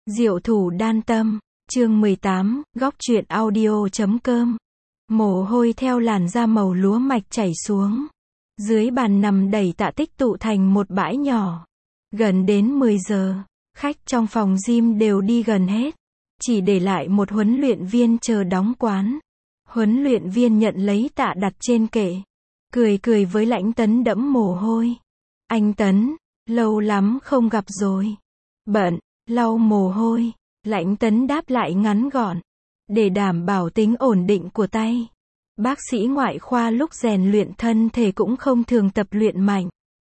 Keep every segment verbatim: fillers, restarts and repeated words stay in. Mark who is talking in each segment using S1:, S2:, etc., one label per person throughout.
S1: Diệu thủ đan tâm, chương mười tám, góc truyện audio chấm com. Mồ hôi theo làn da màu lúa mạch chảy xuống. Dưới bàn nằm đầy tạ tích tụ thành một bãi nhỏ. Gần đến mười giờ, khách trong phòng gym đều đi gần hết. Chỉ để lại một huấn luyện viên chờ đóng quán. Huấn luyện viên nhận lấy tạ đặt trên kệ. Cười cười với Lãnh Tấn đẫm mồ hôi. Anh Tấn, lâu lắm không gặp rồi. Bận, lau mồ hôi. Lãnh Tấn đáp lại ngắn gọn. Để đảm bảo tính ổn định của tay. Bác sĩ ngoại khoa lúc rèn luyện thân thể cũng không thường tập luyện mạnh.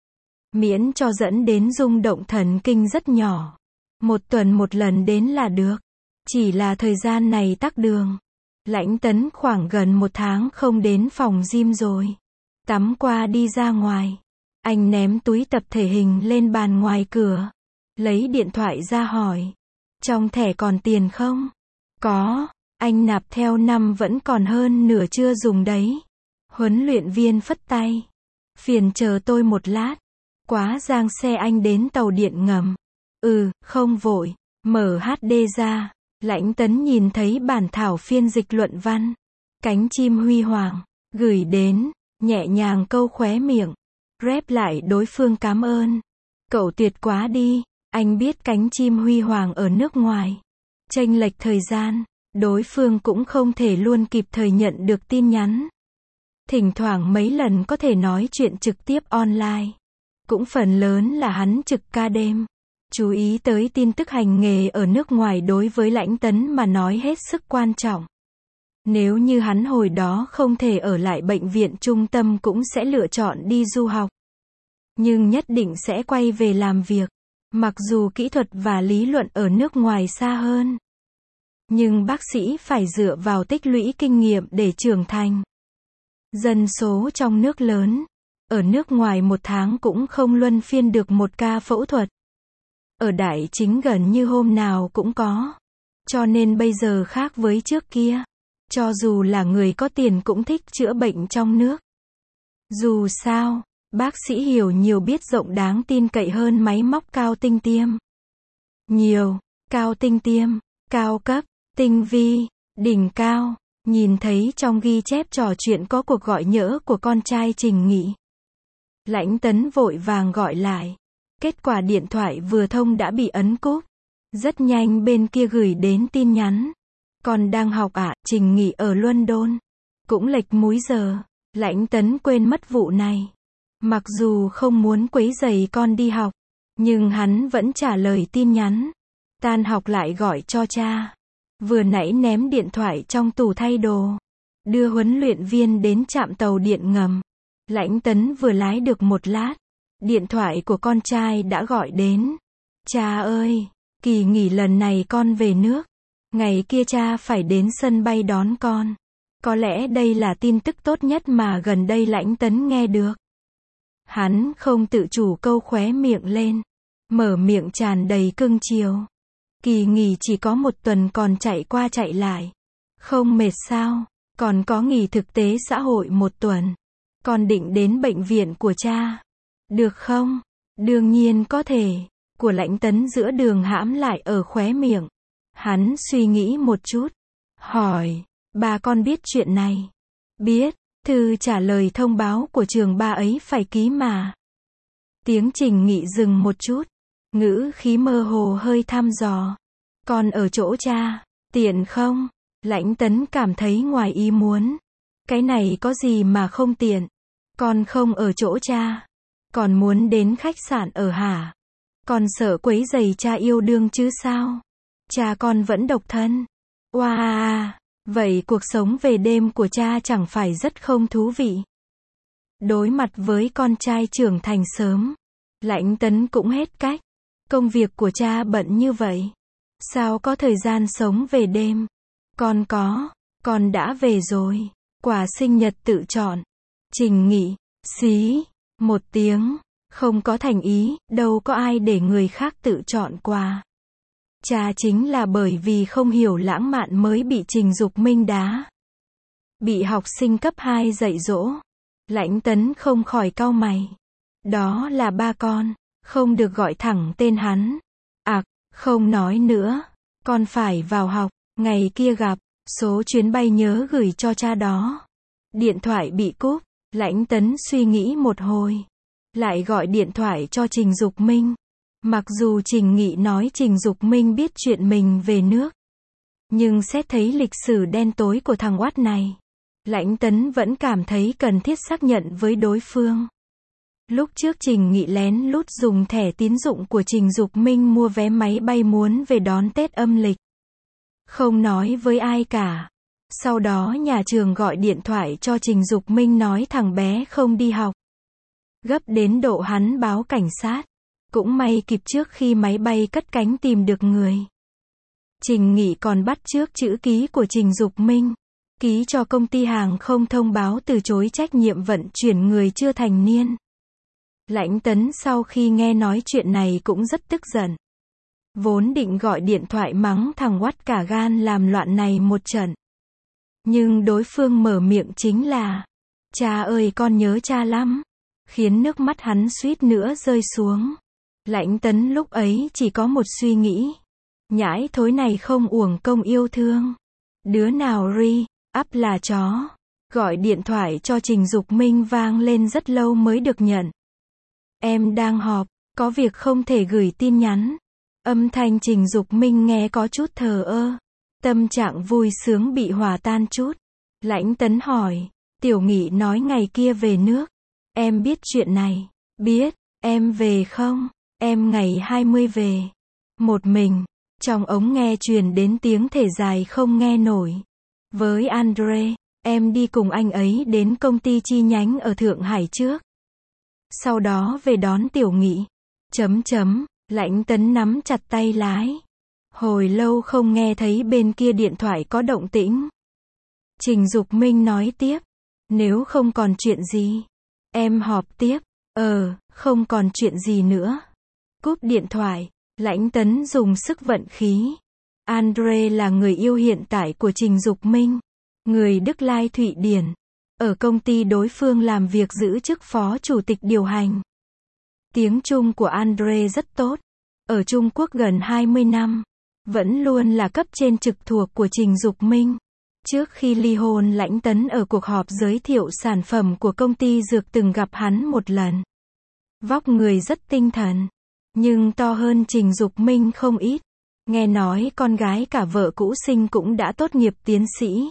S1: Miễn cho dẫn đến rung động thần kinh rất nhỏ. Một tuần một lần đến là được. Chỉ là thời gian này tắc đường. Lãnh Tấn khoảng gần một tháng không đến phòng gym rồi. Tắm qua đi ra ngoài. Anh ném túi tập thể hình lên bàn ngoài cửa. Lấy điện thoại ra hỏi. Trong thẻ còn tiền không? Có, anh nạp theo năm vẫn còn hơn nửa chưa dùng đấy. Huấn luyện viên phất tay. Phiền chờ tôi một lát. Quá giang xe anh đến tàu điện ngầm. Ừ, không vội. Mở hát đê ra. Lãnh Tấn nhìn thấy bản thảo phiên dịch luận văn. Cánh chim huy hoàng. Gửi đến. Nhẹ nhàng câu khóe miệng. Rep lại đối phương cảm ơn. Cậu tuyệt quá đi. Anh biết cánh chim huy hoàng ở nước ngoài. Chênh lệch thời gian. Đối phương cũng không thể luôn kịp thời nhận được tin nhắn. Thỉnh thoảng mấy lần có thể nói chuyện trực tiếp online. Cũng phần lớn là hắn trực ca đêm. Chú ý tới tin tức hành nghề ở nước ngoài đối với Lãnh Tấn mà nói hết sức quan trọng. Nếu như hắn hồi đó không thể ở lại bệnh viện trung tâm cũng sẽ lựa chọn đi du học. Nhưng nhất định sẽ quay về làm việc. Mặc dù kỹ thuật và lý luận ở nước ngoài xa hơn. Nhưng bác sĩ phải dựa vào tích lũy kinh nghiệm để trưởng thành. Dân số trong nước lớn. Ở nước ngoài một tháng cũng không luân phiên được một ca phẫu thuật. Ở Đại Chính gần như hôm nào cũng có. Cho nên bây giờ khác với trước kia. Cho dù là người có tiền cũng thích chữa bệnh trong nước. Dù sao, bác sĩ hiểu nhiều biết rộng đáng tin cậy hơn máy móc cao tinh tiêm. Nhiều, cao tinh tiêm, cao cấp, tinh vi, đỉnh cao. Nhìn thấy trong ghi chép trò chuyện có cuộc gọi nhỡ của con trai Trình Nghị. Lãnh Tấn vội vàng gọi lại. Kết quả điện thoại vừa thông đã bị ấn cúp. Rất nhanh bên kia gửi đến tin nhắn. Con đang học ạ, à, Trình Nghị ở London. Cũng lệch múi giờ. Lãnh Tấn quên mất vụ này. Mặc dù không muốn quấy rầy con đi học. Nhưng hắn vẫn trả lời tin nhắn. Tan học lại gọi cho cha. Vừa nãy ném điện thoại trong tủ thay đồ. Đưa huấn luyện viên đến trạm tàu điện ngầm. Lãnh Tấn vừa lái được một lát. Điện thoại của con trai đã gọi đến. Cha ơi, kỳ nghỉ lần này con về nước. Ngày kia cha phải đến sân bay đón con. Có lẽ đây là tin tức tốt nhất mà gần đây Lãnh Tấn nghe được. Hắn không tự chủ câu khóe miệng lên. Mở miệng tràn đầy cưng chiều. Kỳ nghỉ chỉ có một tuần còn chạy qua chạy lại. Không mệt sao? Còn có nghỉ thực tế xã hội một tuần. Con định đến bệnh viện của cha. Được không? Đương nhiên có thể. Của Lãnh Tấn giữa đường hãm lại ở khóe miệng. Hắn suy nghĩ một chút. Hỏi, ba con biết chuyện này? Biết, thư trả lời thông báo của trường ba ấy phải ký mà. Tiếng Trình Nghị dừng một chút. Ngữ khí mơ hồ hơi thăm dò. Con ở chỗ cha, tiện không? Lãnh Tấn cảm thấy ngoài ý muốn. Cái này có gì mà không tiện? Con không ở chỗ cha. Còn muốn đến khách sạn ở hả? Con sợ quấy rầy cha yêu đương chứ sao? Cha con vẫn độc thân. Wow, vậy cuộc sống về đêm của cha chẳng phải rất không thú vị? Đối mặt với con trai trưởng thành sớm. Lãnh Tấn cũng hết cách. Công việc của cha bận như vậy. Sao có thời gian sống về đêm? Con có, con đã về rồi. Quà sinh nhật tự chọn. Trình Nghị, xí, một tiếng, không có thành ý, đâu có ai để người khác tự chọn quà. Cha chính là bởi vì không hiểu lãng mạn mới bị Trình Dục Minh đá. Bị học sinh cấp hai dạy dỗ. Lãnh Tấn không khỏi cau mày. Đó là ba con, không được gọi thẳng tên hắn. À, Không nói nữa. Con phải vào học. Ngày kia gặp. Số chuyến bay nhớ gửi cho cha đó. Điện thoại bị cúp. Lãnh Tấn suy nghĩ một hồi. Lại gọi điện thoại cho Trình Dục Minh. Mặc dù Trình Nghị nói Trình Dục Minh biết chuyện mình về nước. Nhưng xét thấy lịch sử đen tối của thằng oát này, Lãnh Tấn vẫn cảm thấy cần thiết xác nhận với đối phương. Lúc trước Trình Nghị lén lút dùng thẻ tín dụng của Trình Dục Minh mua vé máy bay muốn về đón Tết âm lịch. Không nói với ai cả. Sau đó nhà trường gọi điện thoại cho Trình Dục Minh nói thằng bé không đi học. Gấp đến độ hắn báo cảnh sát. Cũng may kịp trước khi máy bay cất cánh tìm được người. Trình Nghị còn bắt chước chữ ký của Trình Dục Minh. Ký cho công ty hàng không thông báo từ chối trách nhiệm vận chuyển người chưa thành niên. Lãnh Tấn sau khi nghe nói chuyện này cũng rất tức giận. Vốn định gọi điện thoại mắng thằng oát cả gan làm loạn này một trận. Nhưng đối phương mở miệng chính là: cha ơi con nhớ cha lắm. Khiến nước mắt hắn suýt nữa rơi xuống. Lãnh Tấn lúc ấy chỉ có một suy nghĩ. Nhãi thối này không uổng công yêu thương. Đứa nào ri, ắp là chó. Gọi điện thoại cho Trình Dục Minh vang lên rất lâu mới được nhận. Em đang họp, có việc không thể gửi tin nhắn. Âm thanh Trình Dục Minh nghe có chút thờ ơ. Tâm trạng vui sướng bị hòa tan chút. Lãnh Tấn hỏi, Tiểu Nghị nói ngày kia về nước. Em biết chuyện này. Biết, em về không? Em ngày hai mươi về. Một mình. Trong ống nghe truyền đến tiếng thở dài không nghe nổi. Với Andre, em đi cùng anh ấy đến công ty chi nhánh ở Thượng Hải trước. Sau đó về đón Tiểu Nghị. Chấm chấm, Lãnh Tấn nắm chặt tay lái. Hồi lâu không nghe thấy bên kia điện thoại có động tĩnh. Trình Dục Minh nói tiếp. Nếu không còn chuyện gì, em họp tiếp. Ờ, không còn chuyện gì nữa. Cúp điện thoại, Lãnh Tấn dùng sức vận khí. Andre là người yêu hiện tại của Trình Dục Minh. Người Đức Lai Thụy Điển. Ở công ty đối phương làm việc giữ chức phó chủ tịch điều hành. Tiếng Trung của Andre rất tốt. Ở Trung Quốc gần hai mươi năm. Vẫn luôn là cấp trên trực thuộc của Trình Dục Minh. Trước khi ly hôn Lãnh Tấn ở cuộc họp giới thiệu sản phẩm của công ty dược từng gặp hắn một lần. Vóc người rất tinh thần. Nhưng to hơn Trình Dục Minh không ít. Nghe nói con gái cả vợ cũ sinh cũng đã tốt nghiệp tiến sĩ.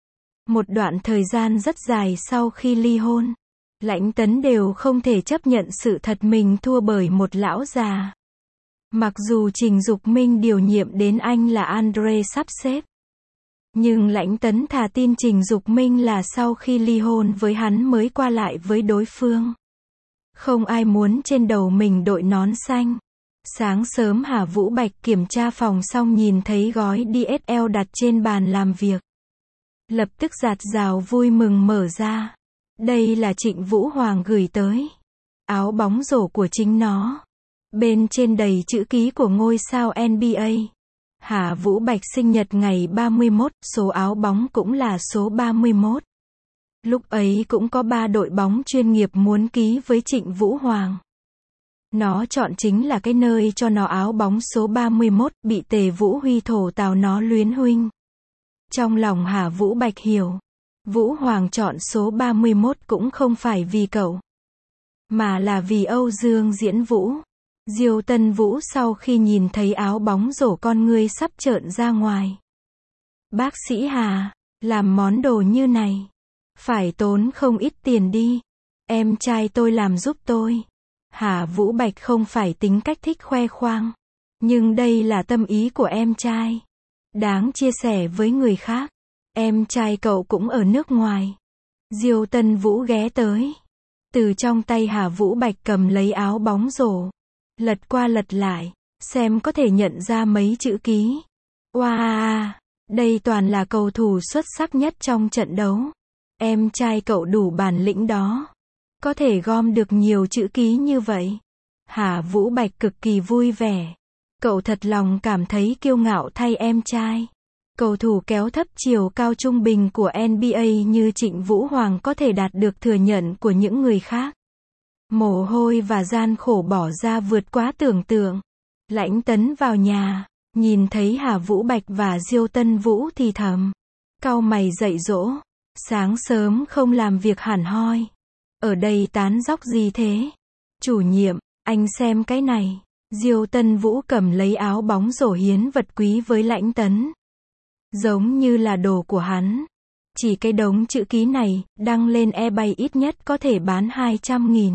S1: Một đoạn thời gian rất dài sau khi ly hôn, Lãnh Tấn đều không thể chấp nhận sự thật mình thua bởi một lão già. Mặc dù Trình Dục Minh điều nhiệm đến anh là Andre sắp xếp. Nhưng Lãnh Tấn thà tin Trình Dục Minh là sau khi ly hôn với hắn mới qua lại với đối phương. Không ai muốn trên đầu mình đội nón xanh. Sáng sớm Hà Vũ Bạch kiểm tra phòng xong nhìn thấy gói đê ét lờ đặt trên bàn làm việc. Lập tức dạt dào vui mừng mở ra. Đây là Trịnh Vũ Hoàng gửi tới. Áo bóng rổ của chính nó. Bên trên đầy chữ ký của ngôi sao en bi ây. Hà Vũ Bạch sinh nhật ngày ba mươi mốt, số áo bóng cũng là số ba mươi mốt. Lúc ấy cũng có ba đội bóng chuyên nghiệp muốn ký với Trịnh Vũ Hoàng. Nó chọn chính là cái nơi cho nó áo bóng số ba mươi mốt, bị Tề Vũ Huy thổ tào nó luyến huynh. Trong lòng Hà Vũ Bạch hiểu, Vũ Hoàng chọn số ba mươi mốt cũng không phải vì cậu, mà là vì Âu Dương Diễn Vũ. Diêu Tân Vũ sau khi nhìn thấy áo bóng rổ con ngươi sắp trợn ra ngoài. Bác sĩ Hà, làm món đồ như này, phải tốn không ít tiền đi. Em trai tôi làm giúp tôi. Hà Vũ Bạch không phải tính cách thích khoe khoang. Nhưng đây là tâm ý của em trai. Đáng chia sẻ với người khác. Em trai cậu cũng ở nước ngoài. Diêu Tân Vũ ghé tới. Từ trong tay Hà Vũ Bạch cầm lấy áo bóng rổ. Lật qua lật lại. Xem có thể nhận ra mấy chữ ký. Wow, đây toàn là cầu thủ xuất sắc nhất trong trận đấu. Em trai cậu đủ bản lĩnh đó. Có thể gom được nhiều chữ ký như vậy. Hà Vũ Bạch cực kỳ vui vẻ. Cậu thật lòng cảm thấy kiêu ngạo thay em trai. Cầu thủ kéo thấp chiều cao trung bình của en bi ây như Trịnh Vũ Hoàng có thể đạt được thừa nhận của những người khác. Mồ hôi và gian khổ bỏ ra vượt quá tưởng tượng. Lãnh Tấn vào nhà, nhìn thấy Hà Vũ Bạch và Diêu Tân Vũ thì thầm. Cau mày dạy dỗ. Sáng sớm không làm việc hẳn hoi. Ở đây tán dóc gì thế? Chủ nhiệm, anh xem cái này. Diêu Tân Vũ cầm lấy áo bóng rổ hiến vật quý với Lãnh Tấn. Giống như là đồ của hắn. Chỉ cái đống chữ ký này, đăng lên eBay ít nhất có thể bán hai trăm nghìn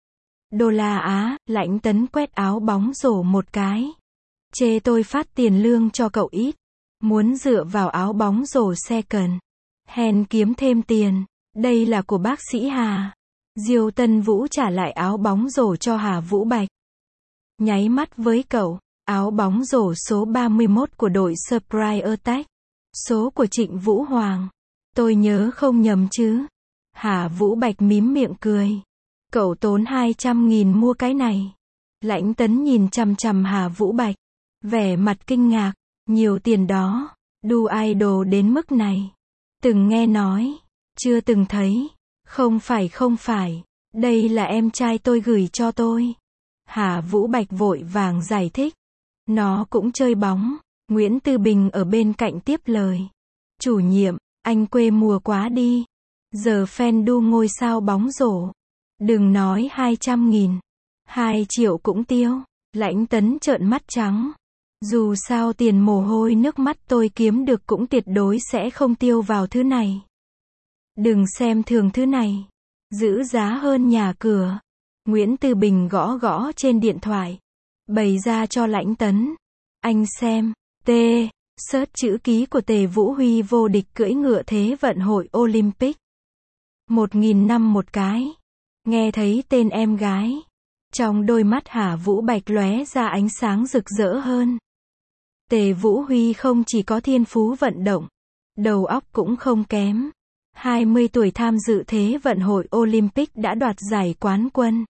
S1: đô la Á. Lãnh Tấn quét áo bóng rổ một cái. Chê tôi phát tiền lương cho cậu ít. Muốn dựa vào áo bóng rổ second hand kiếm thêm tiền. Đây là của bác sĩ Hà. Diêu Tân Vũ trả lại áo bóng rổ cho Hà Vũ Bạch. Nháy mắt với cậu. Áo bóng rổ số ba mươi mốt của đội Surprise Attack. Số của Trịnh Vũ Hoàng. Tôi nhớ không nhầm chứ. Hà Vũ Bạch mím miệng cười. Cậu tốn hai trăm nghìn mua cái này. Lãnh Tấn nhìn chằm chằm Hà Vũ Bạch. Vẻ mặt kinh ngạc. Nhiều tiền đó. Đu idol đến mức này. Từng nghe nói. Chưa từng thấy. Không phải không phải. Đây là em trai tôi gửi cho tôi. Hà Vũ Bạch vội vàng giải thích. Nó cũng chơi bóng. Nguyễn Tư Bình ở bên cạnh tiếp lời. Chủ nhiệm, anh quê mùa quá đi. Giờ fan đu ngôi sao bóng rổ. Đừng nói hai trăm nghìn. Hai triệu cũng tiêu. Lãnh Tấn trợn mắt trắng. Dù sao tiền mồ hôi nước mắt tôi kiếm được cũng tuyệt đối sẽ không tiêu vào thứ này. Đừng xem thường thứ này. Giữ giá hơn nhà cửa. Nguyễn Tư Bình gõ gõ trên điện thoại. Bày ra cho Lãnh Tấn. Anh xem. T. Search chữ ký của Tề Vũ Huy vô địch cưỡi ngựa thế vận hội Olympic. Một nghìn năm một cái. Nghe thấy tên em gái. Trong đôi mắt Hà Vũ Bạch lóe ra ánh sáng rực rỡ hơn. Tề Vũ Huy không chỉ có thiên phú vận động. Đầu óc cũng không kém. hai mươi tuổi tham dự thế vận hội Olympic đã đoạt giải quán quân.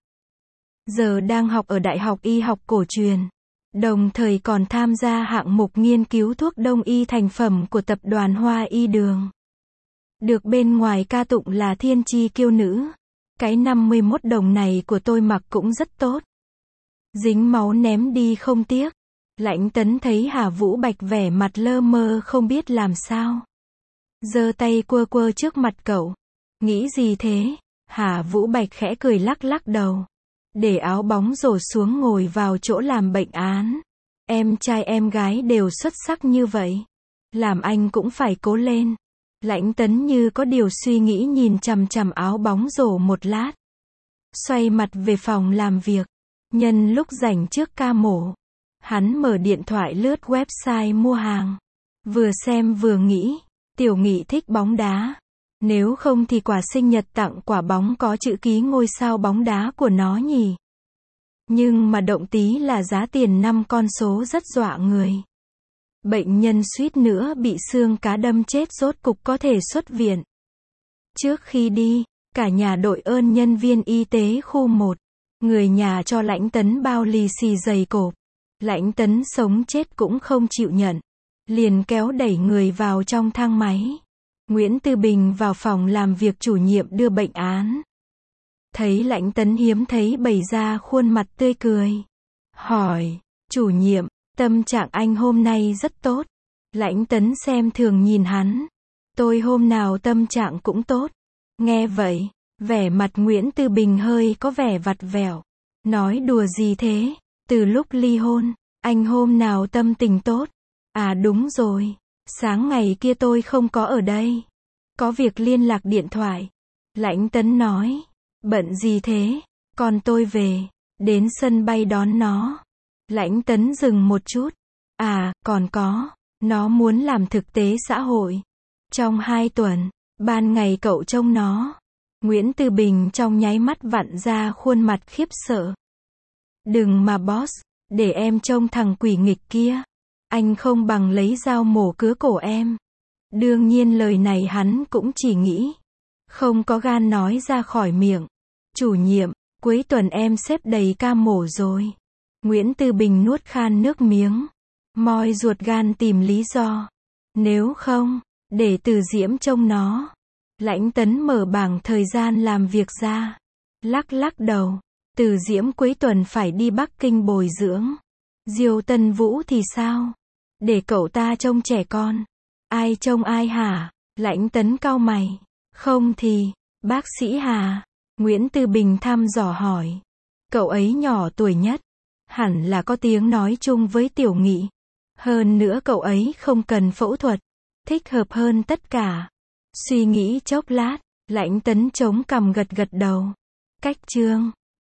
S1: Giờ đang học ở Đại học Y học cổ truyền. Đồng thời còn tham gia hạng mục nghiên cứu thuốc đông y thành phẩm của tập đoàn Hoa Y Đường. Được bên ngoài ca tụng là thiên chi kiêu nữ. Cái năm mươi mốt đồng này của tôi mặc cũng rất tốt. Dính máu ném đi không tiếc. Lãnh Tấn thấy Hà Vũ Bạch vẻ mặt lơ mơ không biết làm sao. Giơ tay quơ quơ trước mặt cậu. Nghĩ gì thế? Hà Vũ Bạch khẽ cười lắc lắc đầu. Để áo bóng rổ xuống ngồi vào chỗ làm bệnh án. Em trai em gái đều xuất sắc như vậy. Làm anh cũng phải cố lên. Lãnh Tấn như có điều suy nghĩ nhìn chằm chằm áo bóng rổ một lát. Xoay mặt về phòng làm việc. Nhân lúc rảnh trước ca mổ. Hắn mở điện thoại lướt website mua hàng. Vừa xem vừa nghĩ. Tiểu Nghị thích bóng đá. Nếu không thì quà sinh nhật tặng quả bóng có chữ ký ngôi sao bóng đá của nó nhỉ. Nhưng mà động tí là giá tiền năm con số rất dọa người. Bệnh nhân suýt nữa bị xương cá đâm chết rốt cục có thể xuất viện. Trước khi đi, cả nhà đội ơn nhân viên y tế khu một. Người nhà cho Lãnh Tấn bao lì xì dày cộp. Lãnh Tấn sống chết cũng không chịu nhận. Liền kéo đẩy người vào trong thang máy. Nguyễn Tư Bình vào phòng làm việc chủ nhiệm đưa bệnh án. Thấy Lãnh Tấn hiếm thấy bày ra khuôn mặt tươi cười. Hỏi, chủ nhiệm, tâm trạng anh hôm nay rất tốt. Lãnh Tấn xem thường nhìn hắn. Tôi hôm nào tâm trạng cũng tốt. Nghe vậy, vẻ mặt Nguyễn Tư Bình hơi có vẻ vặt vẻo. Nói đùa gì thế? Từ lúc ly hôn, anh hôm nào tâm tình tốt? À đúng rồi, sáng ngày kia tôi không có ở đây. Có việc liên lạc điện thoại. Lãnh Tấn nói, bận gì thế? Còn tôi về, đến sân bay đón nó. Lãnh Tấn dừng một chút. À, còn có, nó muốn làm thực tế xã hội. Trong hai tuần, ban ngày cậu trông nó. Nguyễn Tư Bình trong nháy mắt vặn ra khuôn mặt khiếp sợ. Đừng mà boss, để em trông thằng quỷ nghịch kia. Anh không bằng lấy dao mổ cứa cổ em. Đương nhiên lời này hắn cũng chỉ nghĩ. Không có gan nói ra khỏi miệng. Chủ nhiệm, cuối tuần em xếp đầy ca mổ rồi. Nguyễn Tư Bình nuốt khan nước miếng. Moi ruột gan tìm lý do. Nếu không, để Từ Diễm trông nó. Lãnh Tấn mở bảng thời gian làm việc ra. Lắc lắc đầu. Từ Diễm cuối tuần phải đi Bắc Kinh bồi dưỡng. Diêu Tân Vũ thì sao? Để cậu ta trông trẻ con. Ai trông ai hả? Lãnh Tấn cau mày. Không thì, bác sĩ Hà. Nguyễn Tư Bình thăm dò hỏi. Cậu ấy nhỏ tuổi nhất. Hẳn là có tiếng nói chung với Tiểu Nghị. Hơn nữa cậu ấy không cần phẫu thuật. Thích hợp hơn tất cả. Suy nghĩ chốc lát, Lãnh Tấn chống cằm gật gật đầu. Cách Trương.